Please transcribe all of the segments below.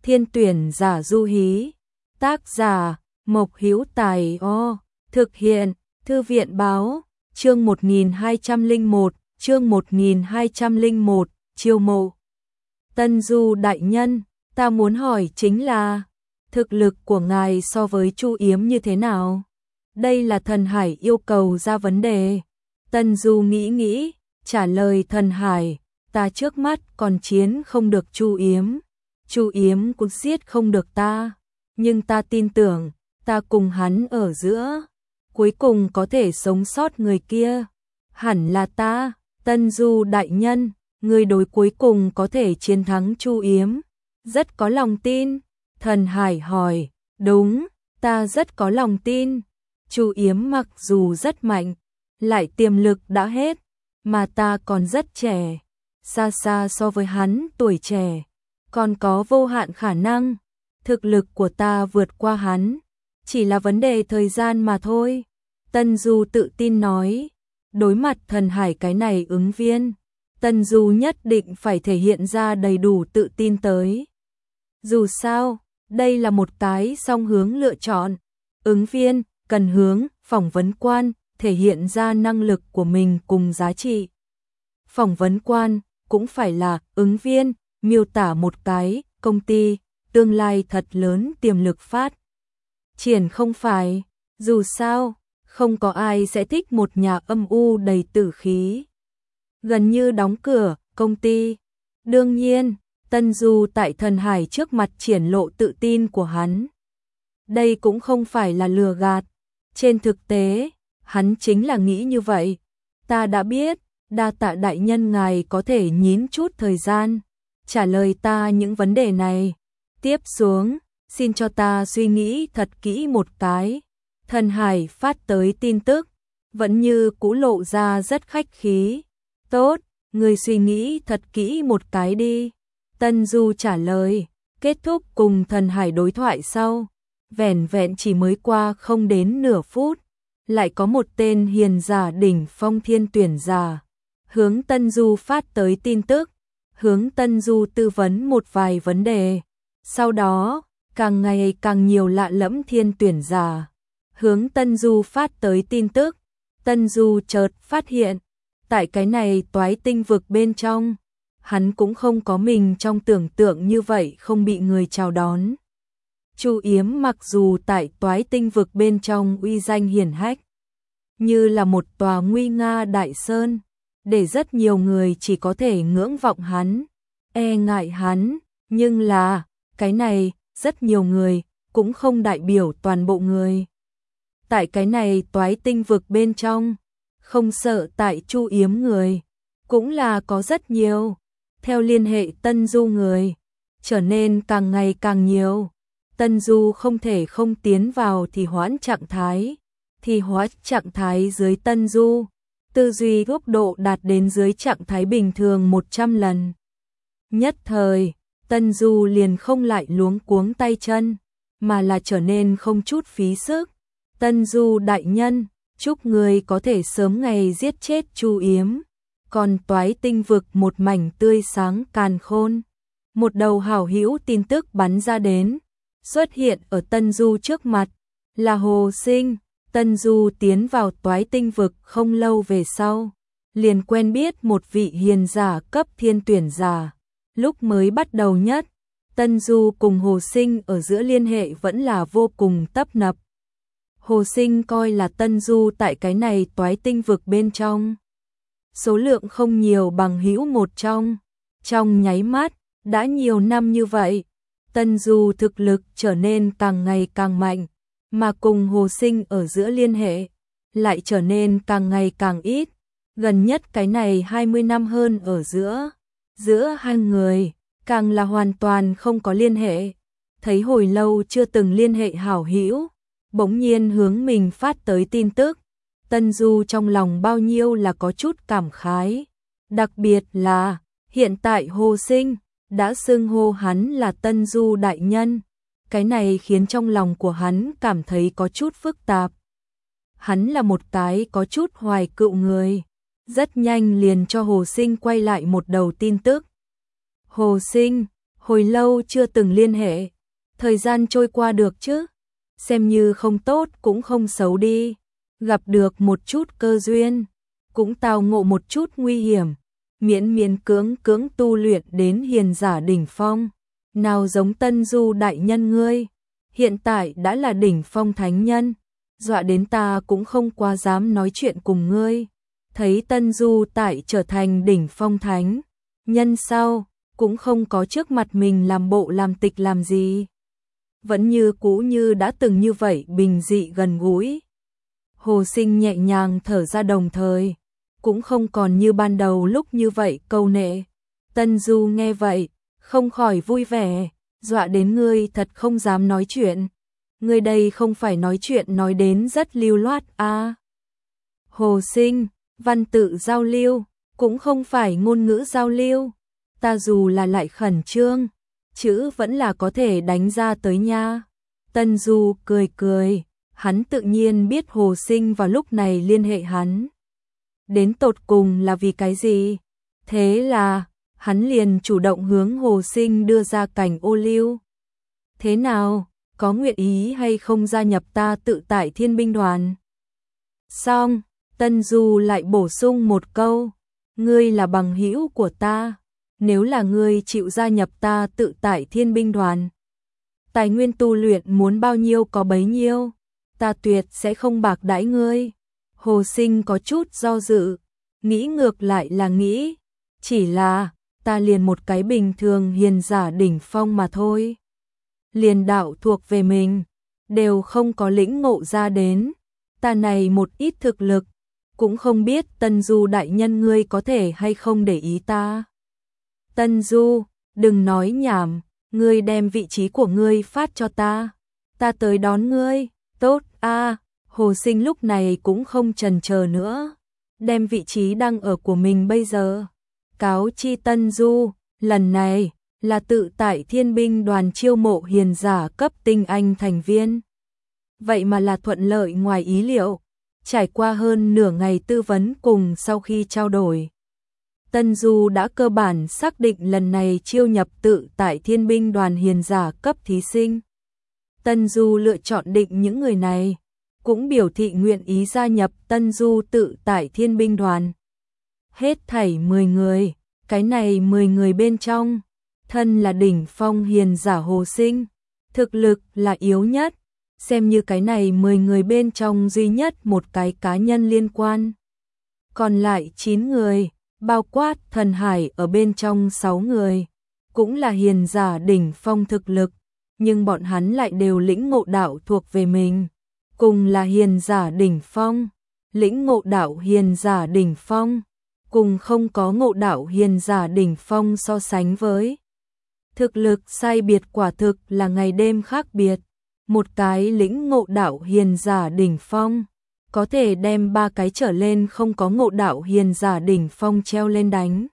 Thiên tuyển giả Du Hí. Tác giả Mộc Hữu Tài. Thực hiện Thư viện báo. Chương 1201, chương 1201, chiêu mộ. Tân Du đại nhân, ta muốn hỏi chính là thực lực của ngài so với Chu Yếm như thế nào? Đây là Thần Hải yêu cầu ra vấn đề. Tân Du nghĩ, trả lời Thần Hải, ta trước mắt còn chiến không được Chu Yếm. Chu Yếm cũng giết không được ta, nhưng ta tin tưởng, ta cùng hắn ở giữa, cuối cùng có thể sống sót người kia. Hẳn là ta. Tân Du đại nhân, người đối cuối cùng có thể chiến thắng Chu Yếm, rất có lòng tin. Thần Hải hỏi, đúng, ta rất có lòng tin. Chu Yếm mặc dù rất mạnh, lại tiềm lực đã hết, mà ta còn rất trẻ, xa xa so với hắn tuổi trẻ, còn có vô hạn khả năng. Thực lực của ta vượt qua hắn, chỉ là vấn đề thời gian mà thôi. Tân Du tự tin nói. Đối mặt Thần Hải cái này ứng viên, Tân Du nhất định phải thể hiện ra đầy đủ tự tin tới. Dù sao, đây là một cái song hướng lựa chọn. Ứng viên cần hướng phỏng vấn quan thể hiện ra năng lực của mình cùng giá trị. Phỏng vấn quan cũng phải là ứng viên miêu tả một cái công ty tương lai thật lớn tiềm lực phát triển, không phải. Dù sao, không có ai sẽ thích một nhà âm u đầy tử khí, gần như đóng cửa công ty. Đương nhiên, Tân Du tại Thần Hải trước mặt triển lộ tự tin của hắn. Đây cũng không phải là lừa gạt. Trên thực tế, hắn chính là nghĩ như vậy. Ta đã biết, đa tạ đại nhân ngài có thể nhín chút thời gian, trả lời ta những vấn đề này. Tiếp xuống, xin cho ta suy nghĩ thật kỹ một cái. Thần Hải phát tới tin tức, vẫn như cũ lộ ra rất khách khí. Tốt, người suy nghĩ thật kỹ một cái đi. Tân Du trả lời. Kết thúc cùng Thần Hải đối thoại sau, vẻn vẹn chỉ mới qua không đến nửa phút, lại có một tên hiền giả đỉnh phong thiên tuyển giả hướng Tân Du phát tới tin tức, hướng Tân Du tư vấn một vài vấn đề. Sau đó, càng ngày càng nhiều lạ lẫm thiên tuyển giả hướng Tân Du phát tới tin tức. Tân Du chợt phát hiện, tại cái này toái tinh vực bên trong, hắn cũng không có mình trong tưởng tượng như vậy không bị người chào đón. Chu Yếm mặc dù tại toái tinh vực bên trong uy danh hiển hách, như là một tòa nguy nga đại sơn, để rất nhiều người chỉ có thể ngưỡng vọng hắn, e ngại hắn, nhưng là, cái này, rất nhiều người, cũng không đại biểu toàn bộ người. Tại cái này toái tinh vực bên trong, không sợ tại Chu Yếm người, cũng là có rất nhiều. Theo liên hệ Tân Du người, trở nên càng ngày càng nhiều. Tân Du không thể không tiến vào thì hoãn trạng thái. Thì hoãn trạng thái dưới Tân Du, tư duy góc độ đạt đến dưới trạng thái bình thường 100 lần. Nhất thời, Tân Du liền không lại luống cuống tay chân, mà là trở nên không chút phí sức. Tân Du đại nhân, chúc người có thể sớm ngày giết chết Chu Yếm. Còn toái tinh vực một mảnh tươi sáng càn khôn. Một đầu hảo hữu tin tức bắn ra đến, xuất hiện ở Tân Du trước mặt, là Hồ Sinh. Tân Du tiến vào toái tinh vực không lâu về sau, liền quen biết một vị hiền giả cấp thiên tuyển giả. Lúc mới bắt đầu nhất, Tân Du cùng Hồ Sinh ở giữa liên hệ vẫn là vô cùng tấp nập. Hồ Sinh coi là Tân Du tại cái này toái tinh vực bên trong số lượng không nhiều bằng hữu một trong nháy mắt, đã nhiều năm như vậy, Tân Du thực lực trở nên càng ngày càng mạnh, mà cùng Hồ Sinh ở giữa liên hệ lại trở nên càng ngày càng ít. Gần nhất cái này 20 năm hơn ở giữa hai người, càng là hoàn toàn không có liên hệ. Thấy hồi lâu chưa từng liên hệ hảo hữu, bỗng nhiên hướng mình phát tới tin tức, Tân Du trong lòng bao nhiêu là có chút cảm khái. Đặc biệt là, hiện tại Hồ Sinh đã xưng hô hắn là Tân Du đại nhân. Cái này khiến trong lòng của hắn cảm thấy có chút phức tạp. Hắn là một cái có chút hoài cựu người. Rất nhanh liền cho Hồ Sinh quay lại một đầu tin tức. Hồi lâu chưa từng liên hệ, thời gian trôi qua được chứ, xem như không tốt cũng không xấu đi, gặp được một chút cơ duyên, cũng tao ngộ một chút nguy hiểm, miễn miễn cưỡng cưỡng tu luyện đến hiền giả đỉnh phong, nào giống Tân Du đại nhân ngươi, hiện tại đã là đỉnh phong thánh nhân, dọa đến ta cũng không quá dám nói chuyện cùng ngươi. Thấy Tân Du tại trở thành đỉnh phong thánh nhân sau, cũng không có trước mặt mình làm bộ làm tịch làm gì. Vẫn như cũ như đã từng như vậy bình dị gần gũi. Hồ Sinh nhẹ nhàng thở ra đồng thời, cũng không còn như ban đầu lúc như vậy câu nệ. Tân Du nghe vậy, không khỏi vui vẻ, dọa đến ngươi thật không dám nói chuyện. Ngươi đây không phải nói chuyện nói đến rất lưu loát à. Hồ Sinh, văn tự giao lưu, cũng không phải ngôn ngữ giao lưu. Ta dù là lại khẩn trương, chữ vẫn là có thể đánh ra tới nha. Tân Du cười cười, hắn tự nhiên biết Hồ Sinh vào lúc này liên hệ hắn. Đến tột cùng là vì cái gì? Thế là, hắn liền chủ động hướng Hồ Sinh đưa ra cảnh ô liu. Thế nào, có nguyện ý hay không gia nhập ta tự tại thiên binh đoàn? Xong, Tân Du lại bổ sung một câu, ngươi là bằng hữu của ta, nếu là ngươi chịu gia nhập ta tự tại thiên binh đoàn. Tài nguyên tu luyện muốn bao nhiêu có bấy nhiêu, ta tuyệt sẽ không bạc đãi ngươi. Hồ Sinh có chút do dự, nghĩ ngược lại là nghĩ, chỉ là, ta liền một cái bình thường hiền giả đỉnh phong mà thôi. Liền đạo thuộc về mình, đều không có lĩnh ngộ ra đến, ta này một ít thực lực, cũng không biết Tân Du đại nhân ngươi có thể hay không để ý ta. Tân Du, đừng nói nhảm, ngươi đem vị trí của ngươi phát cho ta tới đón ngươi, tốt a. Hồ Sinh lúc này cũng không chần chờ nữa, đem vị trí đang ở của mình bây giờ cáo chi Tân Du, lần này là tự tại thiên binh đoàn chiêu mộ hiền giả cấp tinh anh thành viên. Vậy mà là thuận lợi ngoài ý liệu, trải qua hơn nửa ngày tư vấn cùng sau khi trao đổi, Tân Du đã cơ bản xác định lần này chiêu nhập tự tại thiên binh đoàn hiền giả cấp thí sinh. Tân Du lựa chọn định những người này, cũng biểu thị nguyện ý gia nhập Tân Du tự tại thiên binh đoàn. Hết thảy 10 người, cái này 10 người bên trong, thân là đỉnh phong hiền giả Hồ Sinh, thực lực là yếu nhất, xem như cái này 10 người bên trong duy nhất một cái cá nhân liên quan. Còn lại 9 người, bao quát Thần Hải ở bên trong 6 người, cũng là hiền giả đỉnh phong thực lực, nhưng bọn hắn lại đều lĩnh ngộ đạo thuộc về mình, cùng là hiền giả đỉnh phong, lĩnh ngộ đạo hiền giả đỉnh phong, cùng không có ngộ đạo hiền giả đỉnh phong so sánh với. Thực lực sai biệt quả thực là ngày đêm khác biệt, một cái lĩnh ngộ đạo hiền giả đỉnh phong, có thể đem 3 cái trở lên không có ngộ đạo hiền giả đỉnh phong treo lên đánh.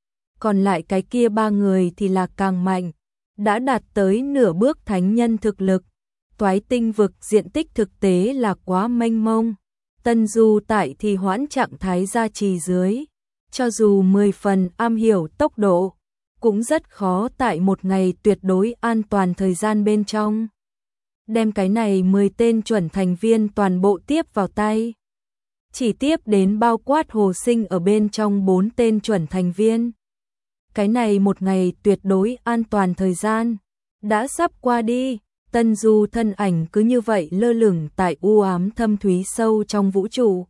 Còn lại cái kia 3 người thì là càng mạnh, đã đạt tới nửa bước thánh nhân thực lực. Toái tinh vực diện tích thực tế là quá mênh mông. Tân Du tại thì hoãn trạng thái gia trì dưới, cho dù 10 phần am hiểu tốc độ, cũng rất khó tại một ngày tuyệt đối an toàn thời gian bên trong đem cái này 10 tên chuẩn thành viên toàn bộ tiếp vào tay. Chỉ tiếp đến bao quát Hồ Sinh ở bên trong 4 tên chuẩn thành viên. Cái này một ngày tuyệt đối an toàn thời gian đã sắp qua đi, Tân Du thân ảnh cứ như vậy lơ lửng tại u ám thâm thúy sâu trong vũ trụ.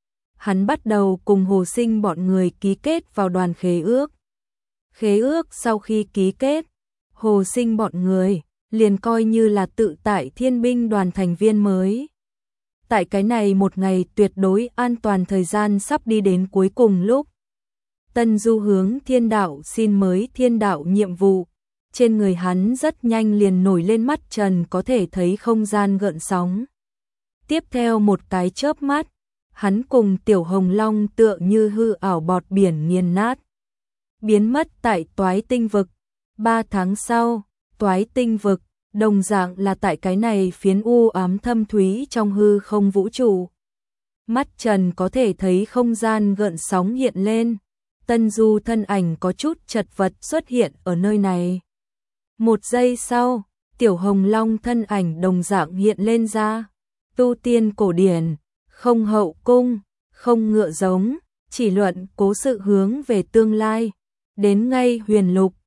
Hắn bắt đầu cùng Hồ Sinh bọn người ký kết vào đoàn khế ước. Khế ước sau khi ký kết, Hồ Sinh bọn người liền coi như là tự tại thiên binh đoàn thành viên mới. Tại cái này một ngày tuyệt đối an toàn thời gian sắp đi đến cuối cùng lúc, Tân Du hướng thiên đạo xin mới thiên đạo nhiệm vụ, trên người hắn rất nhanh liền nổi lên mắt trần có thể thấy không gian gợn sóng. Tiếp theo một cái chớp mắt, hắn cùng Tiểu Hồng Long tựa như hư ảo bọt biển nghiền nát, biến mất tại Toái Tinh vực. 3 tháng sau, Toái Tinh vực đồng dạng là tại cái này phiến u ám thâm thúy trong hư không vũ trụ. Mắt trần có thể thấy không gian gợn sóng hiện lên, Tân Du thân ảnh có chút chật vật xuất hiện ở nơi này. Một giây sau, Tiểu Hồng Long thân ảnh đồng dạng hiện lên ra. Tu tiên cổ điển, không hậu cung, không ngựa giống, chỉ luận cố sự hướng về tương lai. Đến ngay huyền lục,